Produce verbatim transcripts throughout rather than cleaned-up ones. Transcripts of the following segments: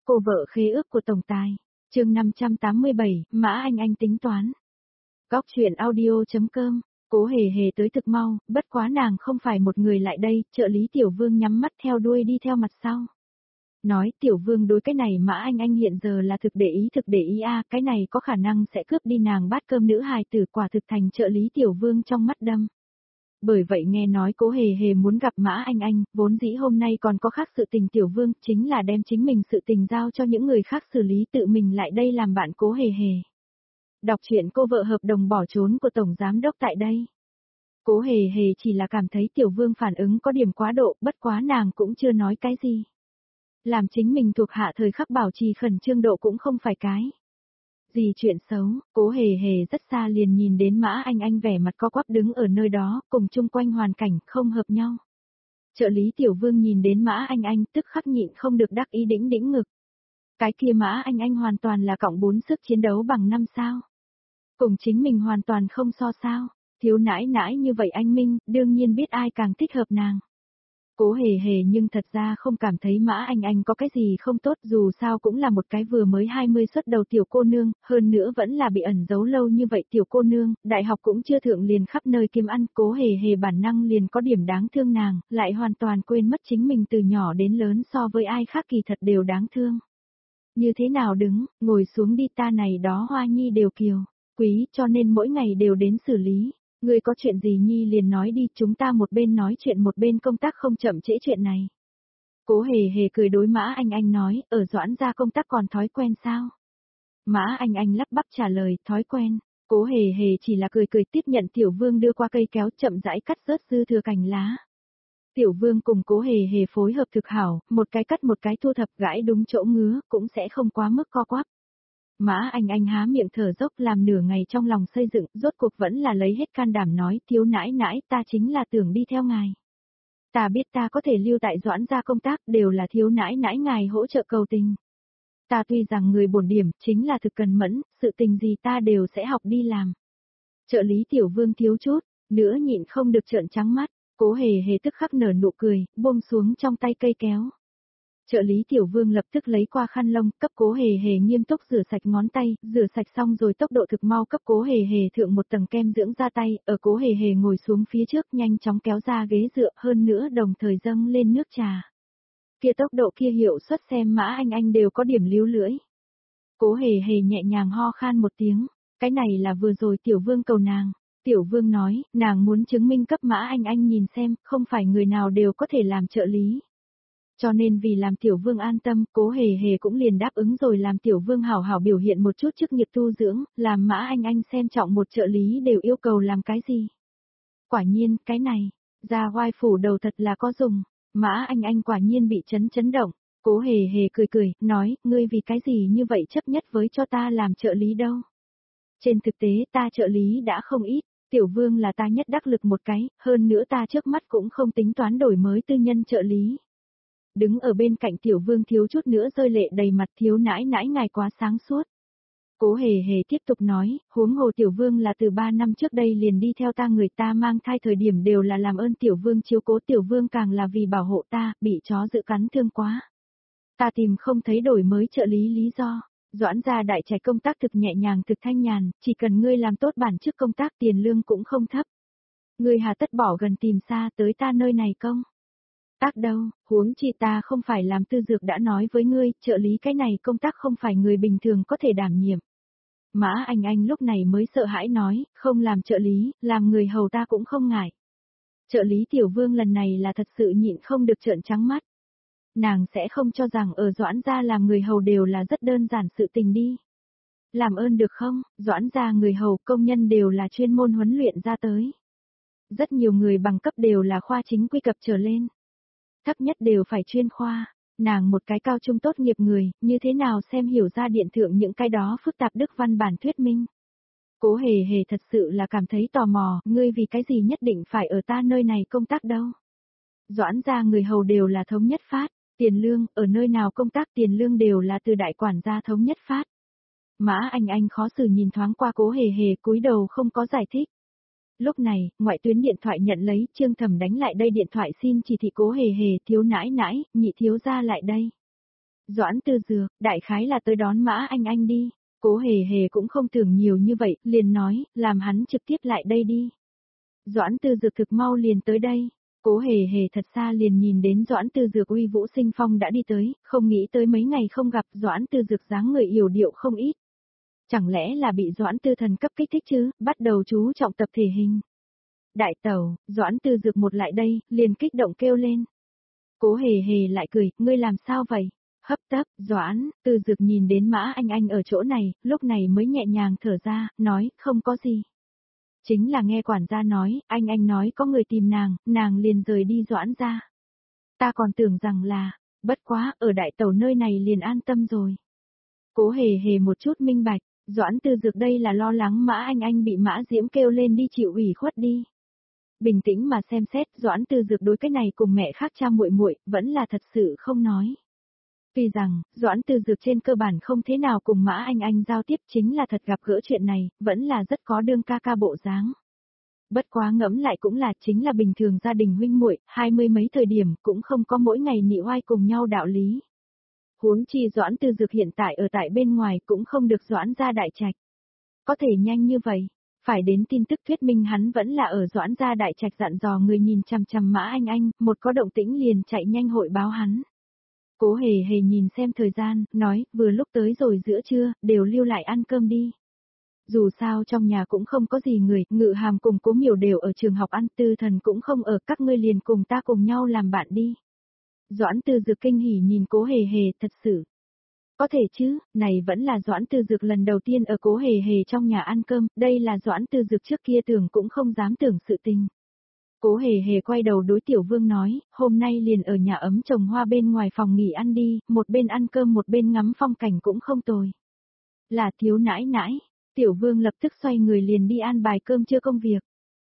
cô vợ khế ước của tổng tài. Chương năm trăm tám mươi bảy, Mã Anh Anh tính toán. Góc truyện audio chấm com. Cố Hề Hề tới thực mau, bất quá nàng không phải một người lại đây, trợ lý Tiểu Vương nhắm mắt theo đuôi đi theo mặt sau. Nói Tiểu Vương đối cái này Mã Anh Anh hiện giờ là thực để ý thực để ý a, cái này có khả năng sẽ cướp đi nàng bát cơm nữ hài tử, quả thực thành trợ lý Tiểu Vương trong mắt đâm. Bởi vậy nghe nói Cố Hề Hề muốn gặp Mã Anh Anh, vốn dĩ hôm nay còn có khác sự tình Tiểu Vương, chính là đem chính mình sự tình giao cho những người khác xử lý, tự mình lại đây làm bạn Cố Hề Hề. Đọc truyện cô vợ hợp đồng bỏ trốn của Tổng Giám Đốc tại đây. Cố Hề Hề chỉ là cảm thấy Tiểu Vương phản ứng có điểm quá độ, bất quá nàng cũng chưa nói cái gì. Làm chính mình thuộc hạ thời khắc bảo trì khẩn trương độ cũng không phải cái gì chuyện xấu. Cố Hề Hề rất xa liền nhìn đến Mã Anh Anh vẻ mặt co quắp đứng ở nơi đó, cùng chung quanh hoàn cảnh không hợp nhau. Trợ lý Tiểu Vương nhìn đến Mã Anh Anh tức khắc nhịn không được đắc ý đĩnh đĩnh ngực. Cái kia Mã Anh Anh hoàn toàn là cộng bốn sức chiến đấu bằng năm sao. Cùng chính mình hoàn toàn không so sao. Thiếu nãi nãi như vậy anh Minh, đương nhiên biết ai càng thích hợp nàng. Cố Hề Hề nhưng thật ra không cảm thấy Mã Anh Anh có cái gì không tốt, dù sao cũng là một cái vừa mới hai mươi xuất đầu tiểu cô nương, hơn nữa vẫn là bị ẩn giấu lâu như vậy tiểu cô nương, đại học cũng chưa thượng liền khắp nơi kiếm ăn. Cố Hề Hề bản năng liền có điểm đáng thương nàng, lại hoàn toàn quên mất chính mình từ nhỏ đến lớn so với ai khác kỳ thật đều đáng thương. Như thế nào đứng, ngồi xuống đi, ta này đó Hoa Nhi đều kiều quý, cho nên mỗi ngày đều đến xử lý. Ngươi có chuyện gì Nhi liền nói đi, chúng ta một bên nói chuyện một bên công tác, không chậm trễ chuyện này. Cố Hề Hề cười đối Mã Anh Anh nói, ở Doãn gia công tác còn thói quen sao? Mã Anh Anh lắp bắp trả lời, thói quen. Cố Hề Hề chỉ là cười cười tiếp nhận Tiểu Vương đưa qua cây kéo, chậm rãi cắt rớt dư thừa cành lá. Tiểu Vương cùng Cố Hề Hề phối hợp thực hảo, một cái cắt một cái thu thập, gãi đúng chỗ ngứa, cũng sẽ không quá mức co quắp. Mã Anh Anh há miệng thở dốc, làm nửa ngày trong lòng xây dựng, rốt cuộc vẫn là lấy hết can đảm nói, thiếu nãi nãi, ta chính là tưởng đi theo ngài. Ta biết ta có thể lưu tại Doãn gia công tác, đều là thiếu nãi nãi ngài hỗ trợ cầu tình. Ta tuy rằng người bổn điểm, chính là thực cần mẫn, sự tình gì ta đều sẽ học đi làm. Trợ lý Tiểu Vương thiếu chút, nữa nhịn không được trợn trắng mắt. Cố Hề Hề tức khắc nở nụ cười, buông xuống trong tay cây kéo. Trợ lý Tiểu Vương lập tức lấy qua khăn lông, cấp Cố Hề Hề nghiêm túc rửa sạch ngón tay, rửa sạch xong rồi tốc độ thực mau cấp Cố Hề Hề thượng một tầng kem dưỡng da tay, ở Cố Hề Hề ngồi xuống phía trước nhanh chóng kéo ra ghế dựa, hơn nữa đồng thời dâng lên nước trà. Kia tốc độ kia hiệu suất xem Mã Anh Anh đều có điểm líu lưỡi. Cố Hề Hề nhẹ nhàng ho khan một tiếng, cái này là vừa rồi Tiểu Vương cầu nàng. Tiểu Vương nói, nàng muốn chứng minh cấp Mã Anh Anh nhìn xem, không phải người nào đều có thể làm trợ lý. Cho nên vì làm Tiểu Vương an tâm, Cố Hề Hề cũng liền đáp ứng rồi làm Tiểu Vương hảo hảo biểu hiện một chút chức nghiệp tu dưỡng, làm Mã Anh Anh xem trọng một trợ lý đều yêu cầu làm cái gì. Quả nhiên, cái này, ra oai phủ đầu thật là có dùng. Mã Anh Anh quả nhiên bị chấn chấn động. Cố Hề Hề cười cười, nói, ngươi vì cái gì như vậy chấp nhất với cho ta làm trợ lý đâu. Trên thực tế ta trợ lý đã không ít. Tiểu Vương là ta nhất đắc lực một cái, hơn nữa ta trước mắt cũng không tính toán đổi mới tư nhân trợ lý. Đứng ở bên cạnh Tiểu Vương thiếu chút nữa rơi lệ đầy mặt, thiếu nãi nãi ngài quá sáng suốt. Cố Hề Hề tiếp tục nói, huống hồ Tiểu Vương là từ ba năm trước đây liền đi theo ta, người ta mang thai thời điểm đều là làm ơn Tiểu Vương chiếu cố, Tiểu Vương càng là vì bảo hộ ta, bị chó dự cắn thương quá. Ta tìm không thấy đổi mới trợ lý lý do. Doãn gia đại trạch công tác thực nhẹ nhàng thực thanh nhàn, chỉ cần ngươi làm tốt bản chức công tác tiền lương cũng không thấp. Ngươi hà tất bỏ gần tìm xa tới ta nơi này công. Tác đâu, huống chi ta không phải làm tư dược, đã nói với ngươi, trợ lý cái này công tác không phải người bình thường có thể đảm nhiệm. Mã Anh Anh lúc này mới sợ hãi nói, không làm trợ lý, làm người hầu ta cũng không ngại. Trợ lý Tiểu Vương lần này là thật sự nhịn không được trợn trắng mắt. Nàng sẽ không cho rằng ở Doãn gia làm người hầu đều là rất đơn giản sự tình đi. Làm ơn được không, Doãn gia người hầu công nhân đều là chuyên môn huấn luyện ra tới. Rất nhiều người bằng cấp đều là khoa chính quy cập trở lên. Thấp nhất đều phải chuyên khoa, nàng một cái cao trung tốt nghiệp người, như thế nào xem hiểu ra điện thượng những cái đó phức tạp đức văn bản thuyết minh. Cố Hề Hề thật sự là cảm thấy tò mò, ngươi vì cái gì nhất định phải ở ta nơi này công tác đâu. Doãn gia người hầu đều là thống nhất phát, tiền lương, ở nơi nào công tác tiền lương đều là từ đại quản gia thống nhất phát. Mã Anh Anh khó xử nhìn thoáng qua Cố Hề Hề, cúi đầu không có giải thích. Lúc này, ngoại tuyến điện thoại nhận lấy, Trương Thẩm đánh lại đây điện thoại xin chỉ thị Cố Hề Hề, thiếu nãi nãi, nhị thiếu gia lại đây. Doãn Tư Dược, đại khái là tới đón Mã Anh Anh đi. Cố Hề Hề cũng không tưởng nhiều như vậy, liền nói, làm hắn trực tiếp lại đây đi. Doãn Tư Dược thực mau liền tới đây. Cố Hề Hề thật xa liền nhìn đến Doãn Tư Dược uy vũ sinh phong đã đi tới, không nghĩ tới mấy ngày không gặp Doãn Tư Dược dáng người yểu điệu không ít. Chẳng lẽ là bị Doãn Tư Thần cấp kích thích chứ, bắt đầu chú trọng tập thể hình. Đại tẩu, Doãn Tư Dược một lại đây, liền kích động kêu lên. Cố Hề Hề lại cười, ngươi làm sao vậy? Hấp tấp, Doãn, Tư Dược nhìn đến Mã Anh Anh ở chỗ này, lúc này mới nhẹ nhàng thở ra, nói, không có gì. Chính là nghe quản gia nói, anh anh nói có người tìm nàng, nàng liền rời đi Doãn ra. Ta còn tưởng rằng là, bất quá, ở đại tẩu nơi này liền an tâm rồi. Cố Hề Hề một chút minh bạch, Doãn Tư Dược đây là lo lắng Mã Anh Anh bị Mã Diễm kêu lên đi chịu ủy khuất đi. Bình tĩnh mà xem xét, Doãn Tư Dược đối cái này cùng mẹ khác cha muội muội vẫn là thật sự không nói. Tuy rằng, Doãn Tư Dược trên cơ bản không thế nào cùng Mã Anh Anh giao tiếp chính là thật gặp gỡ chuyện này, vẫn là rất có đương ca ca bộ dáng. Bất quá ngẫm lại cũng là chính là bình thường gia đình huynh muội, hai mươi mấy thời điểm cũng không có mỗi ngày nị oai cùng nhau đạo lý. Huống chi Doãn Tư Dược hiện tại ở tại bên ngoài cũng không được Doãn gia đại trạch. Có thể nhanh như vậy, phải đến tin tức thuyết minh hắn vẫn là ở Doãn gia đại trạch dặn dò người nhìn chằm chằm Mã Anh Anh, một có động tĩnh liền chạy nhanh hội báo hắn. Cố Hề Hề nhìn xem thời gian, nói, vừa lúc tới rồi giữa trưa, đều lưu lại ăn cơm đi. Dù sao trong nhà cũng không có gì người, Ngự Hàm cùng Cố Miểu đều ở trường học ăn, Tư Thần cũng không ở, các ngươi liền cùng ta cùng nhau làm bạn đi. Doãn Tư Dược kinh hỉ nhìn Cố Hề Hề, thật sự. Có thể chứ, này vẫn là Doãn Tư Dược lần đầu tiên ở Cố Hề Hề trong nhà ăn cơm, đây là Doãn Tư Dược trước kia tưởng cũng không dám tưởng sự tình. Cố Hề Hề quay đầu đối Tiểu Vương nói, hôm nay liền ở nhà ấm trồng hoa bên ngoài phòng nghỉ ăn đi, một bên ăn cơm một bên ngắm phong cảnh cũng không tồi. Là thiếu nãi nãi, Tiểu Vương lập tức xoay người liền đi an bài cơm trưa công việc.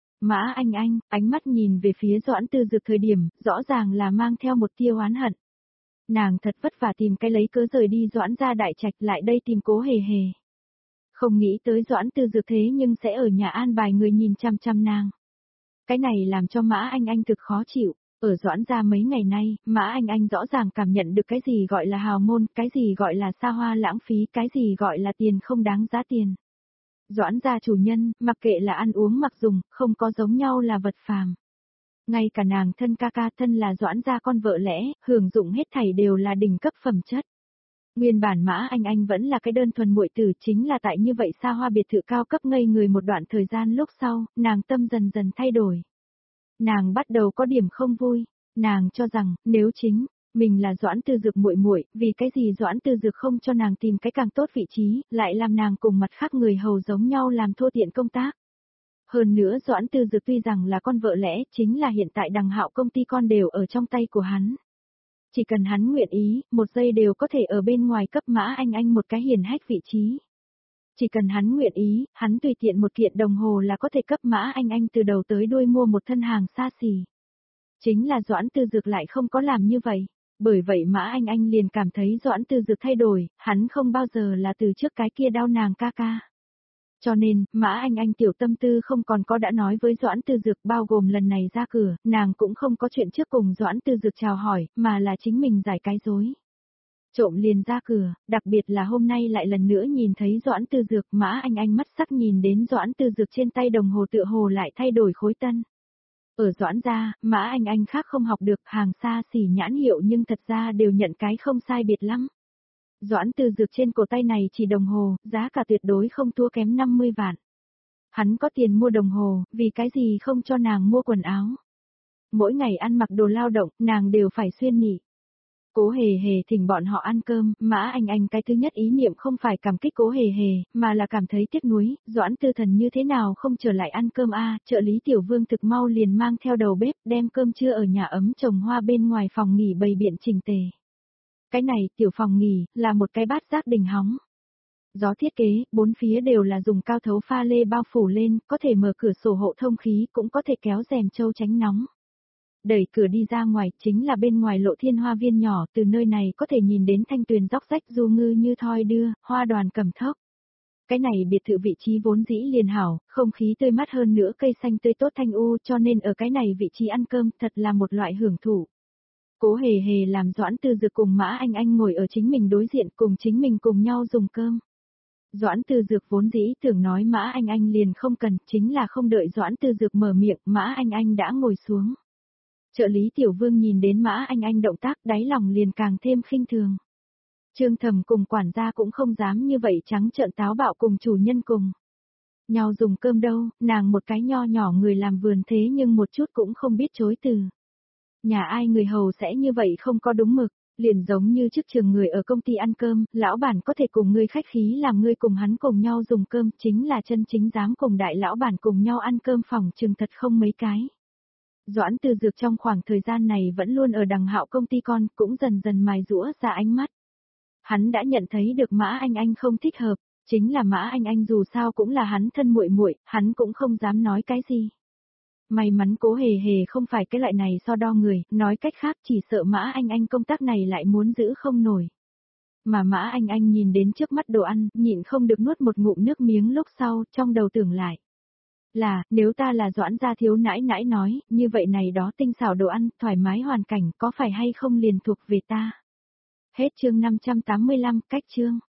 Mã Anh Anh, ánh mắt nhìn về phía Doãn Tư Dược thời điểm, rõ ràng là mang theo một tia oán hận. Nàng thật vất vả tìm cái lấy cớ rời đi Doãn ra đại trạch lại đây tìm Cố Hề Hề. Không nghĩ tới Doãn Tư Dược thế nhưng sẽ ở nhà an bài người nhìn chăm chăm nàng. Cái này làm cho Mã Anh Anh thực khó chịu, ở Doãn gia mấy ngày nay, Mã Anh Anh rõ ràng cảm nhận được cái gì gọi là hào môn, cái gì gọi là xa hoa lãng phí, cái gì gọi là tiền không đáng giá tiền. Doãn gia chủ nhân, mặc kệ là ăn uống mặc dùng, không có giống nhau là vật phàm. Ngay cả nàng thân ca ca thân là Doãn gia con vợ lẽ, hưởng dụng hết thảy đều là đỉnh cấp phẩm chất. Nguyên bản Mã Anh Anh vẫn là cái đơn thuần muội tử, chính là tại như vậy xa hoa biệt thự cao cấp ngây người một đoạn thời gian lúc sau, nàng tâm dần dần thay đổi. Nàng bắt đầu có điểm không vui, nàng cho rằng, nếu chính, mình là Doãn Tư Dược muội muội, vì cái gì Doãn Tư Dược không cho nàng tìm cái càng tốt vị trí, lại làm nàng cùng mặt khác người hầu giống nhau làm thô tiện công tác. Hơn nữa Doãn Tư Dược tuy rằng là con vợ lẽ, chính là hiện tại Đằng Hạo công ty con đều ở trong tay của hắn. Chỉ cần hắn nguyện ý, một giây đều có thể ở bên ngoài cấp Mã Anh Anh một cái hiển hách vị trí. Chỉ cần hắn nguyện ý, hắn tùy tiện một kiện đồng hồ là có thể cấp Mã Anh Anh từ đầu tới đuôi mua một thân hàng xa xỉ. Chính là Doãn Tư Dược lại không có làm như vậy. Bởi vậy Mã Anh Anh liền cảm thấy Doãn Tư Dược thay đổi, hắn không bao giờ là từ trước cái kia đau nàng ca ca. Cho nên, Mã Anh Anh tiểu tâm tư không còn có đã nói với Doãn Tư Dược, bao gồm lần này ra cửa, nàng cũng không có chuyện trước cùng Doãn Tư Dược chào hỏi, mà là chính mình giải cái dối. Trộm liền ra cửa, đặc biệt là hôm nay lại lần nữa nhìn thấy Doãn Tư Dược, Mã Anh Anh mắt sắc nhìn đến Doãn Tư Dược trên tay đồng hồ tựa hồ lại thay đổi khối tân. Ở Doãn gia, Mã Anh Anh khác không học được hàng xa xỉ nhãn hiệu nhưng thật ra đều nhận cái không sai biệt lắm. Doãn Tư Dược trên cổ tay này chỉ đồng hồ, giá cả tuyệt đối không thua kém năm mươi vạn. Hắn có tiền mua đồng hồ, vì cái gì không cho nàng mua quần áo. Mỗi ngày ăn mặc đồ lao động, nàng đều phải xuyên nị. Cố Hề Hề thỉnh bọn họ ăn cơm, Mã Anh Anh cái thứ nhất ý niệm không phải cảm kích Cố Hề Hề, mà là cảm thấy tiếc nuối, Doãn Tư Thần như thế nào không trở lại ăn cơm a? Trợ lý Tiểu Vương thực mau liền mang theo đầu bếp, đem cơm trưa ở nhà ấm trồng hoa bên ngoài phòng nghỉ bày biện chỉnh tề. Cái này, tiểu phòng nghỉ, là một cái bát giác đình hóng. Gió thiết kế, bốn phía đều là dùng cao thấu pha lê bao phủ lên, có thể mở cửa sổ hộ thông khí, cũng có thể kéo rèm châu tránh nóng. Đẩy cửa đi ra ngoài, chính là bên ngoài lộ thiên hoa viên nhỏ, từ nơi này có thể nhìn đến thanh tuyền róc rách du ngư như thoi đưa, hoa đoàn cầm thốc. Cái này biệt thự vị trí vốn dĩ liền hảo, không khí tươi mát hơn nữa cây xanh tươi tốt thanh u cho nên ở cái này vị trí ăn cơm thật là một loại hưởng thụ. Cố hề hề làm Doãn Tư Dược cùng Mã Anh Anh ngồi ở chính mình đối diện cùng chính mình cùng nhau dùng cơm. Doãn Tư Dược vốn dĩ tưởng nói Mã Anh Anh liền không cần, chính là không đợi Doãn Tư Dược mở miệng, Mã Anh Anh đã ngồi xuống. Trợ lý Tiểu Vương nhìn đến Mã Anh Anh động tác đáy lòng liền càng thêm khinh thường. Trương Thầm cùng quản gia cũng không dám như vậy trắng trợn táo bạo cùng chủ nhân cùng nhau dùng cơm đâu, nàng một cái nho nhỏ người làm vườn thế nhưng một chút cũng không biết chối từ. Nhà ai người hầu sẽ như vậy không có đúng mực, liền giống như trước trường người ở công ty ăn cơm, lão bản có thể cùng ngươi khách khí làm ngươi cùng hắn cùng nhau dùng cơm, chính là chân chính dám cùng đại lão bản cùng nhau ăn cơm phòng trường thật không mấy cái. Doãn Tư Dược trong khoảng thời gian này vẫn luôn ở đằng hạo công ty con, cũng dần dần mài rũa ra ánh mắt. Hắn đã nhận thấy được Mã Anh Anh không thích hợp, chính là Mã Anh Anh dù sao cũng là hắn thân muội muội, hắn cũng không dám nói cái gì. May mắn Cố Hề Hề không phải cái loại này so đo người, nói cách khác chỉ sợ Mã Anh Anh công tác này lại muốn giữ không nổi. Mà Mã Anh Anh nhìn đến trước mắt đồ ăn, nhịn không được nuốt một ngụm nước miếng lúc sau, trong đầu tưởng lại. Là, nếu ta là Doãn gia thiếu nãi nãi nói, như vậy này đó tinh xảo đồ ăn, thoải mái hoàn cảnh, có phải hay không liền thuộc về ta. Hết chương năm trăm tám mươi lăm, cách chương.